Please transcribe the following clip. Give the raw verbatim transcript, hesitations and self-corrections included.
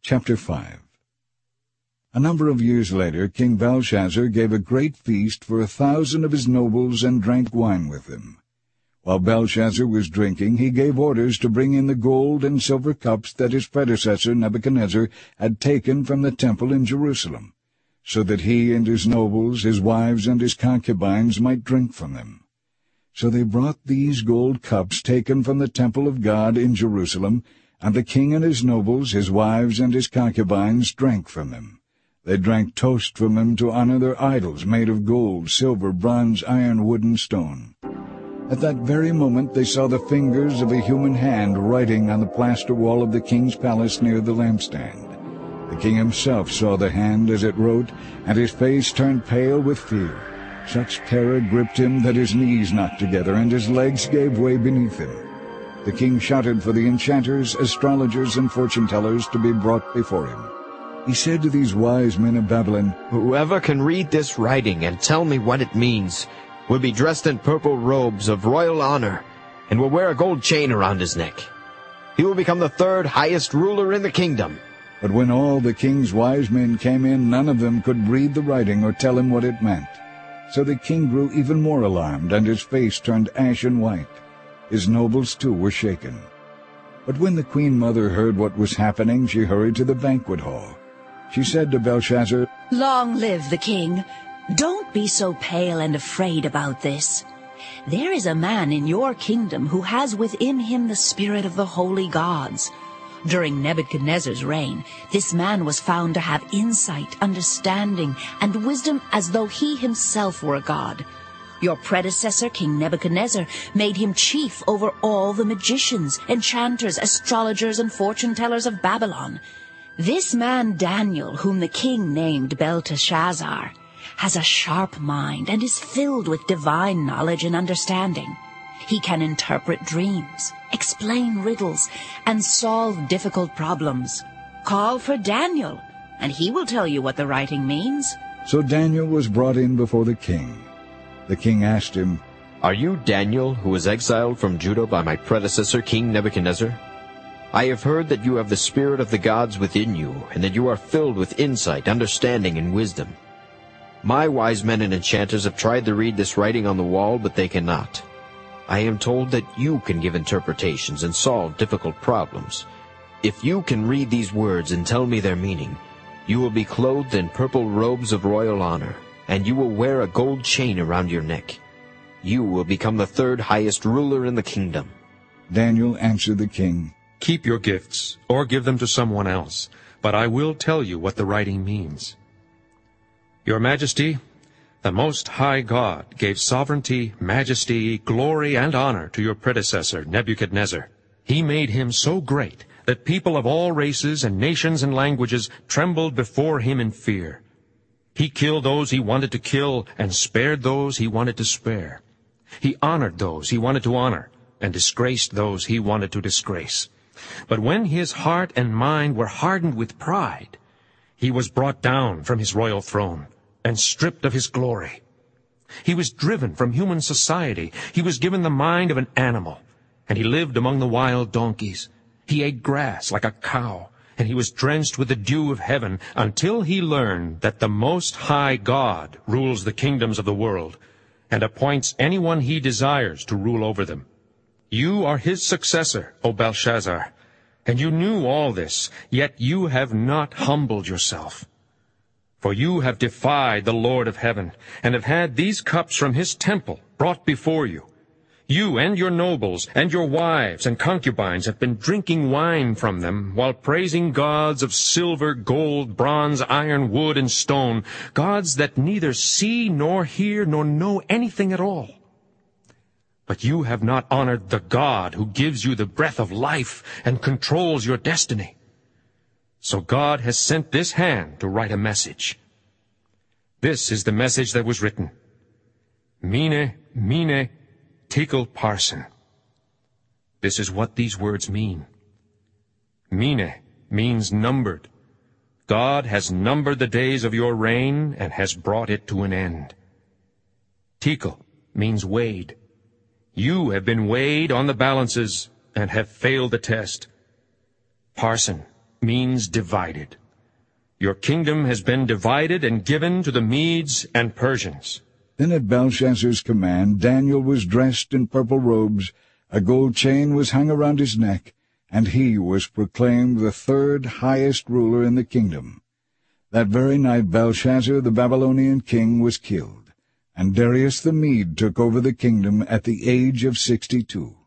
Chapter five. A number of years later, King Belshazzar gave a great feast for a thousand of his nobles and drank wine with them. While Belshazzar was drinking, he gave orders to bring in the gold and silver cups that his predecessor Nebuchadnezzar had taken from the temple in Jerusalem, so that he and his nobles, his wives, and his concubines might drink from them. So they brought these gold cups taken from the temple of God in Jerusalem, and the king and his nobles, his wives, and his concubines drank from them. They drank toast from them to honor their idols made of gold, silver, bronze, iron, wood, and stone. At that very moment they saw the fingers of a human hand writing on the plaster wall of the king's palace near the lampstand. The king himself saw the hand as it wrote, and his face turned pale with fear. Such terror gripped him that his knees knocked together and his legs gave way beneath him. The king shouted for the enchanters, astrologers, and fortune-tellers to be brought before him. He said to these wise men of Babylon, "Whoever can read this writing and tell me what it means will be dressed in purple robes of royal honor and will wear a gold chain around his neck. He will become the third highest ruler in the kingdom." But when all the king's wise men came in, none of them could read the writing or tell him what it meant. So the king grew even more alarmed, and his face turned ashen white. His nobles, too, were shaken. But when the queen mother heard what was happening, she hurried to the banquet hall. She said to Belshazzar, "Long live the king! Don't be so pale and afraid about this. There is a man in your kingdom who has within him the spirit of the holy gods. During Nebuchadnezzar's reign, this man was found to have insight, understanding, and wisdom as though he himself were a god. Your predecessor, King Nebuchadnezzar, made him chief over all the magicians, enchanters, astrologers, and fortune-tellers of Babylon. This man Daniel, whom the king named Belteshazzar, has a sharp mind and is filled with divine knowledge and understanding. He can interpret dreams, explain riddles, and solve difficult problems. Call for Daniel, and he will tell you what the writing means." So Daniel was brought in before the king. The king asked him, "Are you Daniel, who was exiled from Judah by my predecessor, King Nebuchadnezzar? I have heard that you have the spirit of the gods within you, and that you are filled with insight, understanding, and wisdom. My wise men and enchanters have tried to read this writing on the wall, but they cannot. I am told that you can give interpretations and solve difficult problems. If you can read these words and tell me their meaning, you will be clothed in purple robes of royal honor, and you will wear a gold chain around your neck. You will become the third highest ruler in the kingdom." Daniel answered the king, "Keep your gifts, or give them to someone else, but I will tell you what the writing means. Your Majesty, the Most High God gave sovereignty, majesty, glory, and honor to your predecessor, Nebuchadnezzar. He made him so great that people of all races and nations and languages trembled before him in fear. He killed those he wanted to kill and spared those he wanted to spare. He honored those he wanted to honor and disgraced those he wanted to disgrace. But when his heart and mind were hardened with pride, he was brought down from his royal throne and stripped of his glory. He was driven from human society. He was given the mind of an animal, and he lived among the wild donkeys. He ate grass like a cow, and he was drenched with the dew of heaven until he learned that the Most High God rules the kingdoms of the world and appoints anyone he desires to rule over them. You are his successor, O Belshazzar, and you knew all this, yet you have not humbled yourself. For you have defied the Lord of heaven, and have had these cups from his temple brought before you. You and your nobles and your wives and concubines have been drinking wine from them, while praising gods of silver, gold, bronze, iron, wood, and stone, gods that neither see nor hear nor know anything at all. But you have not honored the God who gives you the breath of life and controls your destiny. So God has sent this hand to write a message. This is the message that was written. Mene, Mene, Tekel Parsin. This is what these words mean. Mene means numbered. God has numbered the days of your reign and has brought it to an end. Tekel means weighed. You have been weighed on the balances and have failed the test. Parsin means divided. Your kingdom has been divided and given to the Medes and Persians. Then at Belshazzar's command Daniel was dressed in purple robes, a gold chain was hung around his neck, and he was proclaimed the third highest ruler in the kingdom. That very night Belshazzar the Babylonian king was killed, and Darius the Mede took over the kingdom at the age of sixty-two.